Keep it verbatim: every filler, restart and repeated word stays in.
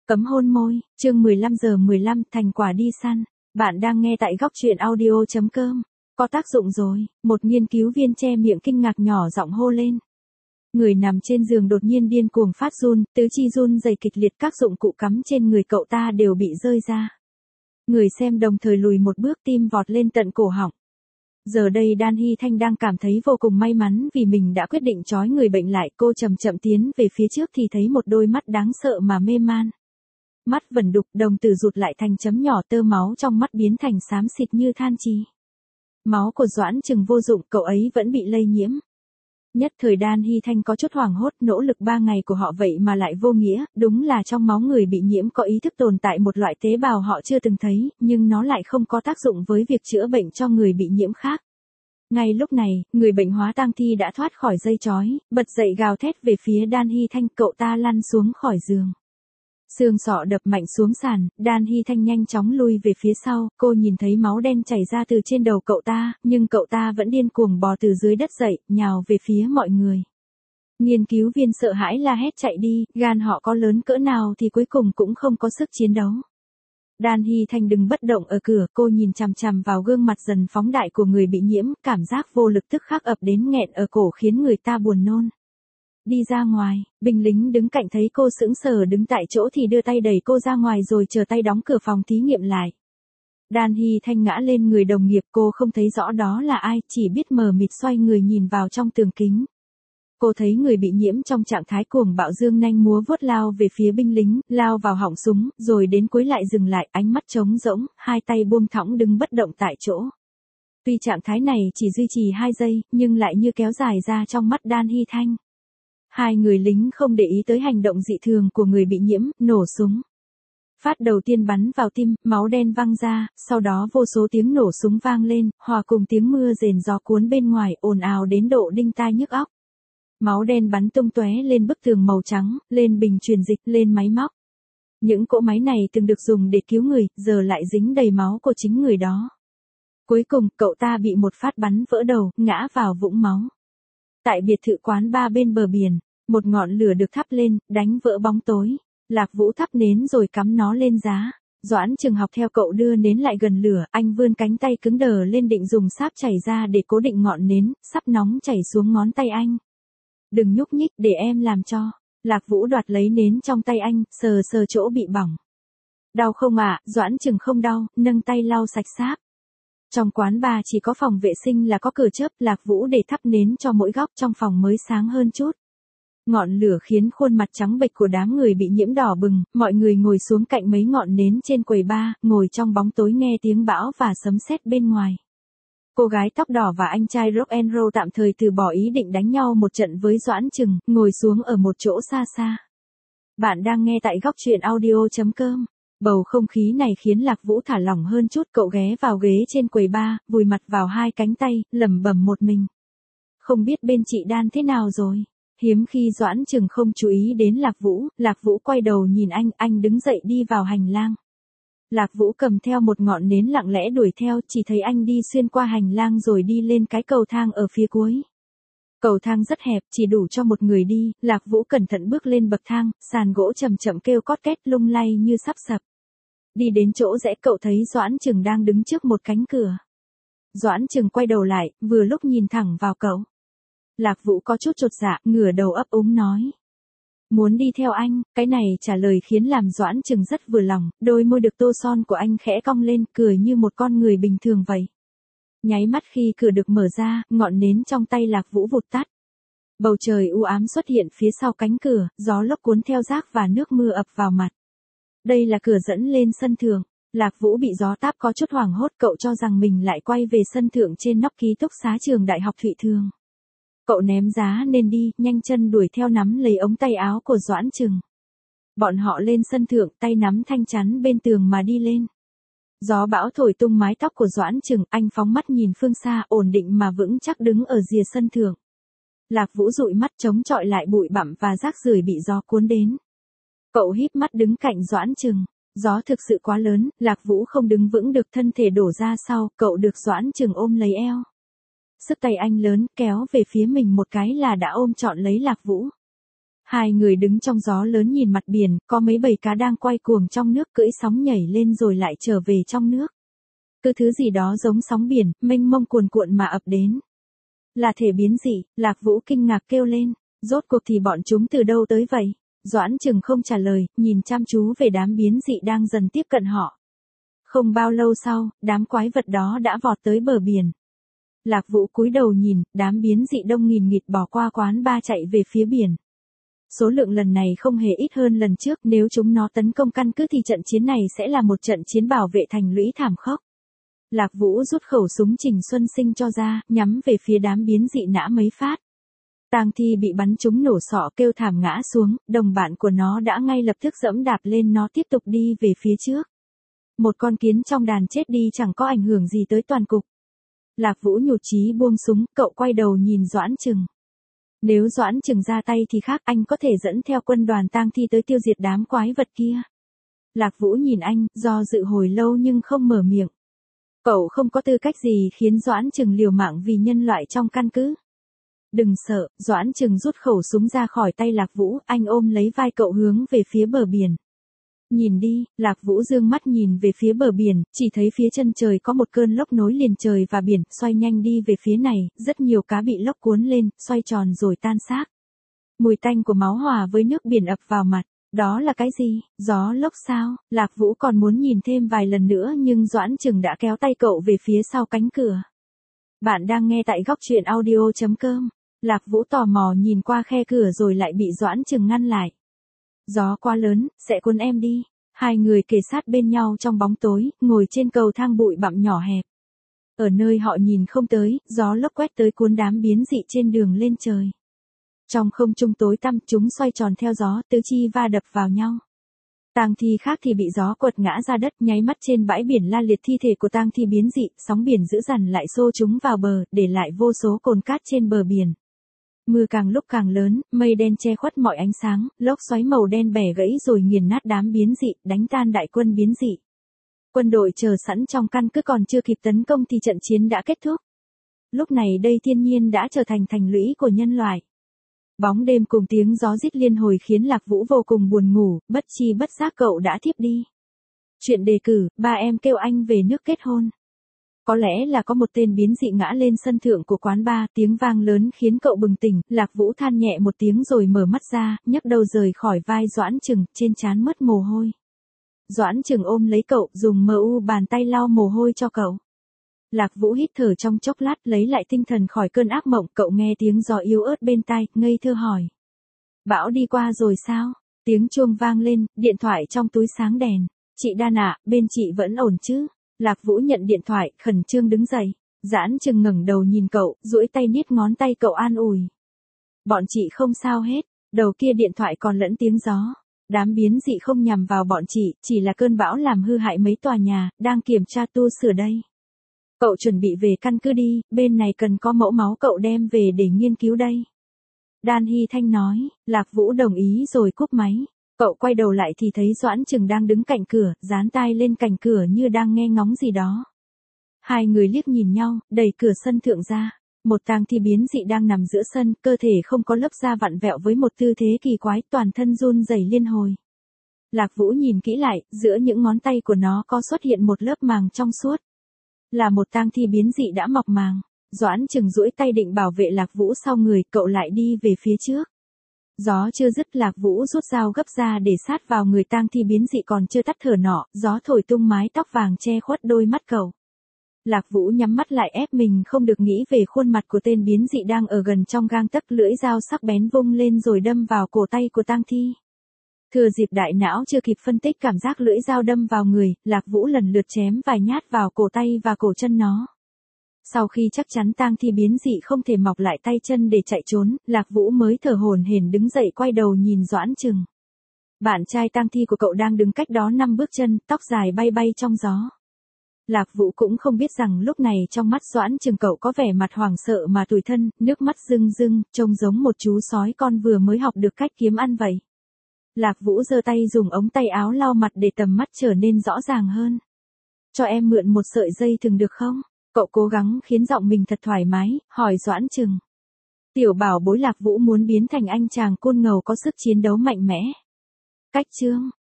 Cấm hôn môi, chương mười lăm giờ mười lăm, thành quả đi săn. Bạn đang nghe tại góc truyện audio chấm com. Có tác dụng rồi, một nghiên cứu viên che miệng kinh ngạc nhỏ giọng hô lên. Người nằm trên giường đột nhiên điên cuồng phát run, tứ chi run rẩy kịch liệt, các dụng cụ cắm trên người cậu ta đều bị rơi ra. Người xem đồng thời lùi một bước, tim vọt lên tận cổ họng. Giờ đây Đan Hy Thanh đang cảm thấy vô cùng may mắn vì mình đã quyết định trói người bệnh lại. Cô chậm chậm tiến về phía trước thì thấy một đôi mắt đáng sợ mà mê man. Mắt vẩn đục, đồng tử rụt lại thành chấm nhỏ, tơ máu trong mắt biến thành xám xịt như than trì. Máu của Doãn Trừng vô dụng, cậu ấy vẫn bị lây nhiễm. Nhất thời Đan Hy Thanh có chút hoảng hốt, nỗ lực ba ngày của họ vậy mà lại vô nghĩa, đúng là trong máu người bị nhiễm có ý thức tồn tại một loại tế bào họ chưa từng thấy, nhưng nó lại không có tác dụng với việc chữa bệnh cho người bị nhiễm khác. Ngay lúc này, người bệnh hóa tang thi đã thoát khỏi dây trói, bật dậy gào thét về phía Đan Hy Thanh, cậu ta lăn xuống khỏi giường. Xương sọ đập mạnh xuống sàn, Đan Hy Thanh nhanh chóng lui về phía sau, cô nhìn thấy máu đen chảy ra từ trên đầu cậu ta, nhưng cậu ta vẫn điên cuồng bò từ dưới đất dậy, nhào về phía mọi người. Nghiên cứu viên sợ hãi la hét chạy đi, gan họ có lớn cỡ nào thì cuối cùng cũng không có sức chiến đấu. Đan Hy Thanh đứng bất động ở cửa, cô nhìn chằm chằm vào gương mặt dần phóng đại của người bị nhiễm, cảm giác vô lực tức khắc ập đến nghẹn ở cổ khiến người ta buồn nôn. Đi ra ngoài, binh lính đứng cạnh thấy cô sững sờ đứng tại chỗ thì đưa tay đẩy cô ra ngoài rồi chờ tay đóng cửa phòng thí nghiệm lại. Đan Hy Thanh ngã lên người đồng nghiệp, cô không thấy rõ đó là ai, chỉ biết mờ mịt xoay người nhìn vào trong tường kính. Cô thấy người bị nhiễm trong trạng thái cuồng bạo dương nanh múa vuốt lao về phía binh lính, lao vào họng súng, rồi đến cuối lại dừng lại, ánh mắt trống rỗng, hai tay buông thõng đứng bất động tại chỗ. Tuy trạng thái này chỉ duy trì hai giây, nhưng lại như kéo dài ra trong mắt Đan Hy Thanh. Hai người lính không để ý tới hành động dị thường của người bị nhiễm, nổ súng. Phát đầu tiên bắn vào tim, máu đen văng ra, sau đó vô số tiếng nổ súng vang lên, hòa cùng tiếng mưa rền gió cuốn bên ngoài, ồn ào đến độ đinh tai nhức óc. Máu đen bắn tung tóe lên bức tường màu trắng, lên bình truyền dịch, lên máy móc. Những cỗ máy này từng được dùng để cứu người, giờ lại dính đầy máu của chính người đó. Cuối cùng, cậu ta bị một phát bắn vỡ đầu, ngã vào vũng máu. Tại biệt thự quán bar bên bờ biển, một ngọn lửa được thắp lên, đánh vỡ bóng tối. Lạc Vũ thắp nến rồi cắm nó lên giá. Doãn Trừng học theo cậu đưa nến lại gần lửa, anh vươn cánh tay cứng đờ lên định dùng sáp chảy ra để cố định ngọn nến, sắp nóng chảy xuống ngón tay anh. Đừng nhúc nhích, để em làm cho. Lạc Vũ đoạt lấy nến trong tay anh, sờ sờ chỗ bị bỏng. Đau không ạ? À? Doãn Trừng không đau, nâng tay lau sạch sáp. Trong quán bar chỉ có phòng vệ sinh là có cửa chớp, Lạc Vũ để thắp nến cho mỗi góc trong phòng mới sáng hơn chút. Ngọn lửa khiến khuôn mặt trắng bệch của đám người bị nhiễm đỏ bừng, mọi người ngồi xuống cạnh mấy ngọn nến trên quầy bar, ngồi trong bóng tối nghe tiếng bão và sấm sét bên ngoài. Cô gái tóc đỏ và anh trai rock and roll tạm thời từ bỏ ý định đánh nhau một trận với Doãn Trừng, ngồi xuống ở một chỗ xa xa. Bạn đang nghe tại góc truyện audio chấm com. Bầu không khí này khiến Lạc Vũ thả lỏng hơn chút, cậu ghé vào ghế trên quầy bar, vùi mặt vào hai cánh tay, lẩm bẩm một mình. Không biết bên chị Đan thế nào rồi? Hiếm khi Doãn Trừng không chú ý đến Lạc Vũ, Lạc Vũ quay đầu nhìn anh, anh đứng dậy đi vào hành lang. Lạc Vũ cầm theo một ngọn nến lặng lẽ đuổi theo, chỉ thấy anh đi xuyên qua hành lang rồi đi lên cái cầu thang ở phía cuối. Cầu thang rất hẹp, chỉ đủ cho một người đi, Lạc Vũ cẩn thận bước lên bậc thang, sàn gỗ chậm chậm kêu cót két lung lay như sắp sập. Đi đến chỗ rẽ cậu thấy Doãn Trừng đang đứng trước một cánh cửa. Doãn Trừng quay đầu lại, vừa lúc nhìn thẳng vào cậu. Lạc Vũ có chút chột dạ, ngửa đầu ấp úng nói. Muốn đi theo anh, cái này trả lời khiến làm Doãn Trừng rất vừa lòng, đôi môi được tô son của anh khẽ cong lên, cười như một con người bình thường vậy. Nháy mắt khi cửa được mở ra, ngọn nến trong tay Lạc Vũ vụt tắt. Bầu trời u ám xuất hiện phía sau cánh cửa, gió lốc cuốn theo rác và nước mưa ập vào mặt. Đây là cửa dẫn lên sân thượng. Lạc Vũ bị gió táp có chút hoảng hốt, cậu cho rằng mình lại quay về sân thượng trên nóc ký túc xá trường Đại học Thụy Thường. Cậu ném giá nên đi, nhanh chân đuổi theo nắm lấy ống tay áo của Doãn Trừng. Bọn họ lên sân thượng, tay nắm thanh chắn bên tường mà đi lên. Gió bão thổi tung mái tóc của Doãn Trừng, anh phóng mắt nhìn phương xa, ổn định mà vững chắc đứng ở rìa sân thượng. Lạc Vũ dụi mắt chống chọi lại bụi bặm và rác rưởi bị gió cuốn đến. Cậu híp mắt đứng cạnh Doãn Trừng. Gió thực sự quá lớn, Lạc Vũ không đứng vững được, thân thể đổ ra sau, cậu được Doãn Trừng ôm lấy eo. Sức tay anh lớn, kéo về phía mình một cái là đã ôm trọn lấy Lạc Vũ. Hai người đứng trong gió lớn nhìn mặt biển, có mấy bầy cá đang quay cuồng trong nước cưỡi sóng nhảy lên rồi lại trở về trong nước. Cứ thứ gì đó giống sóng biển, mênh mông cuồn cuộn mà ập đến. Là thể biến dị, Lạc Vũ kinh ngạc kêu lên, rốt cuộc thì bọn chúng từ đâu tới vậy? Doãn Trừng không trả lời, nhìn chăm chú về đám biến dị đang dần tiếp cận họ. Không bao lâu sau, đám quái vật đó đã vọt tới bờ biển. Lạc Vũ cúi đầu nhìn, đám biến dị đông nghìn nghịt bỏ qua quán ba chạy về phía biển. Số lượng lần này không hề ít hơn lần trước, nếu chúng nó tấn công căn cứ thì trận chiến này sẽ là một trận chiến bảo vệ thành lũy thảm khốc. Lạc Vũ rút khẩu súng Trình Xuân Sinh cho ra, nhắm về phía đám biến dị nã mấy phát. Tang Thi bị bắn trúng nổ sọ kêu thảm ngã xuống, đồng bạn của nó đã ngay lập tức giẫm đạp lên nó tiếp tục đi về phía trước. Một con kiến trong đàn chết đi chẳng có ảnh hưởng gì tới toàn cục. Lạc Vũ nhụt chí buông súng, cậu quay đầu nhìn Doãn Trừng. Nếu Doãn Trừng ra tay thì khác, anh có thể dẫn theo quân đoàn Tang Thi tới tiêu diệt đám quái vật kia. Lạc Vũ nhìn anh, do dự hồi lâu nhưng không mở miệng. Cậu không có tư cách gì khiến Doãn Trừng liều mạng vì nhân loại trong căn cứ. Đừng sợ, Doãn Trừng rút khẩu súng ra khỏi tay Lạc Vũ, anh ôm lấy vai cậu hướng về phía bờ biển. Nhìn đi, Lạc Vũ dương mắt nhìn về phía bờ biển, chỉ thấy phía chân trời có một cơn lốc nối liền trời và biển, xoay nhanh đi về phía này, rất nhiều cá bị lốc cuốn lên, xoay tròn rồi tan xác. Mùi tanh của máu hòa với nước biển ập vào mặt. Đó là cái gì? Gió lốc sao? Lạc Vũ còn muốn nhìn thêm vài lần nữa nhưng Doãn Trừng đã kéo tay cậu về phía sau cánh cửa. Bạn đang nghe tại góc truyện audio chấm com. Lạc Vũ tò mò nhìn qua khe cửa rồi lại bị Doãn Trừng ngăn lại. Gió quá lớn, sẽ cuốn em đi. Hai người kề sát bên nhau trong bóng tối, ngồi trên cầu thang bụi bặm nhỏ hẹp. Ở nơi họ nhìn không tới, gió lốc quét tới cuốn đám biến dị trên đường lên trời. Trong không trung tối tăm, chúng xoay tròn theo gió, tứ chi va đập vào nhau. Tang thi khác thì bị gió quật ngã ra đất, nháy mắt trên bãi biển la liệt thi thể của tang thi biến dị, sóng biển dữ dằn lại xô chúng vào bờ, để lại vô số cồn cát trên bờ biển. Mưa càng lúc càng lớn, mây đen che khuất mọi ánh sáng, lốc xoáy màu đen bẻ gãy rồi nghiền nát đám biến dị, đánh tan đại quân biến dị. Quân đội chờ sẵn trong căn cứ còn chưa kịp tấn công thì trận chiến đã kết thúc. Lúc này đây thiên nhiên đã trở thành thành lũy của nhân loại. Bóng đêm cùng tiếng gió rít liên hồi khiến Lạc Vũ vô cùng buồn ngủ, bất chi bất giác cậu đã thiếp đi. Chuyện đề cử, ba em kêu anh về nước kết hôn. Có lẽ là có một tên biến dị ngã lên sân thượng của quán bar, tiếng vang lớn khiến cậu bừng tỉnh, Lạc Vũ than nhẹ một tiếng rồi mở mắt ra, nhấc đầu rời khỏi vai Doãn Trừng, trên trán mất mồ hôi. Doãn Trừng ôm lấy cậu, dùng mờ u bàn tay lau mồ hôi cho cậu. Lạc Vũ hít thở trong chốc lát, lấy lại tinh thần khỏi cơn ác mộng, cậu nghe tiếng gió yếu ớt bên tai, ngây thơ hỏi. Bão đi qua rồi sao? Tiếng chuông vang lên, điện thoại trong túi sáng đèn. Chị Đan ạ, bên chị vẫn ổn chứ? Lạc Vũ nhận điện thoại, khẩn trương đứng dậy. Doãn Trừng ngẩng đầu nhìn cậu, duỗi tay niết ngón tay cậu an ủi. Bọn chị không sao hết, đầu kia điện thoại còn lẫn tiếng gió. Đám biến dị không nhằm vào bọn chị, chỉ là cơn bão làm hư hại mấy tòa nhà, đang kiểm tra tu sửa đây. Cậu chuẩn bị về căn cứ đi, bên này cần có mẫu máu cậu đem về để nghiên cứu đây. Đan Hy Thanh nói, Lạc Vũ đồng ý rồi cúp máy. Cậu quay đầu lại thì thấy Doãn Trừng đang đứng cạnh cửa, dán tai lên cạnh cửa như đang nghe ngóng gì đó. Hai người liếc nhìn nhau, đẩy cửa sân thượng ra. Một tang thi biến dị đang nằm giữa sân, cơ thể không có lớp da vặn vẹo với một tư thế kỳ quái, toàn thân run rẩy liên hồi. Lạc Vũ nhìn kỹ lại, giữa những ngón tay của nó có xuất hiện một lớp màng trong suốt. Là một tang thi biến dị đã mọc màng. Doãn Trừng duỗi tay định bảo vệ Lạc Vũ sau người, cậu lại đi về phía trước. Gió chưa dứt, Lạc Vũ rút dao gấp ra để sát vào người tang thi biến dị còn chưa tắt thở nọ, gió thổi tung mái tóc vàng che khuất đôi mắt cậu. Lạc Vũ nhắm mắt lại ép mình không được nghĩ về khuôn mặt của tên biến dị đang ở gần trong gang tấc, lưỡi dao sắc bén vung lên rồi đâm vào cổ tay của tang thi. Thừa dịp đại não chưa kịp phân tích cảm giác lưỡi dao đâm vào người, Lạc Vũ lần lượt chém vài nhát vào cổ tay và cổ chân nó. Sau khi chắc chắn tang thi biến dị không thể mọc lại tay chân để chạy trốn, Lạc Vũ mới thở hổn hển đứng dậy quay đầu nhìn Doãn Trừng. Bạn trai tang thi của cậu đang đứng cách đó năm bước chân, tóc dài bay bay trong gió. Lạc Vũ cũng không biết rằng lúc này trong mắt Doãn Trừng cậu có vẻ mặt hoảng sợ mà tủi thân, nước mắt rưng rưng, trông giống một chú sói con vừa mới học được cách kiếm ăn vậy. Lạc Vũ giơ tay dùng ống tay áo lau mặt để tầm mắt trở nên rõ ràng hơn. Cho em mượn một sợi dây thừng được không? Cậu cố gắng khiến giọng mình thật thoải mái, hỏi Doãn Trừng. Tiểu bảo bối Lạc Vũ muốn biến thành anh chàng côn ngầu có sức chiến đấu mạnh mẽ. Cách chương